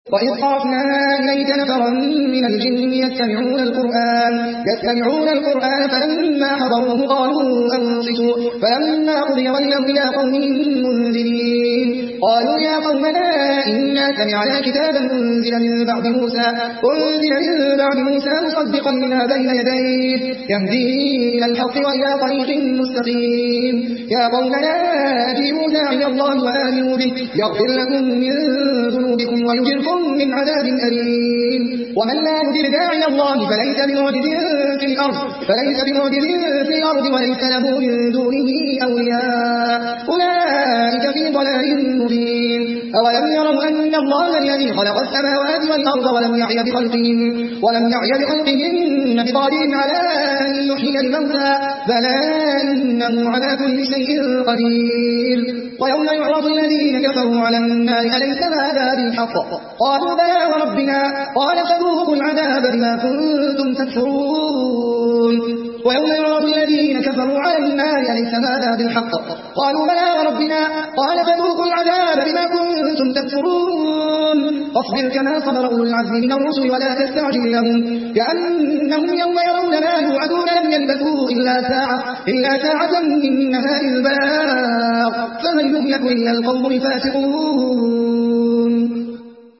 وإذ صرفنا إليك نفرا من الجن يستمعون القرآن فلما حضروه قالوا أنصتوا فلما قضي ولوا إلى قومهم منذرين قالوا يا قومنا إنا سمعنا كتابا أنزل من بعد موسى مصدقا لما بين يديه يهدي إلى الحق وإلى طريق مستقيم يا قومنا أجيبوا داعي الله وآمنوا به يغفر لكم من ذنوبكم ويجركم من عذاب أليم ومن لا يجب داعي الله فليس بمعجز في الأرض وليس له من دونه أولياء أولئك في ضلال مبين أولم يروا أن الله الذي خلق السماوات والأرض ولم يعي بخلقهن بقادر على أن يحيي الموتى بلى إنه على كل شيء قدير ويوم يعرض الذين كفروا على النار أليس هذا بالحق قالوا بلى وربنا قال فذوقوا العذاب بما كنتم تكفرون ويوم يعرض الذين كفروا على النار أليس هذا بالحق قالوا بلى وربنا قال فذوقوا العذاب بما كنتم تكفرون فاصبر كما صبر أولو العزم من الرسل ولا تستعجل لهم كأنهم يوم يرون ما يوعدون لم يلبثوا إلا ساعة من نهار البلاغ فهل يهلك إلا القوم الفاسقون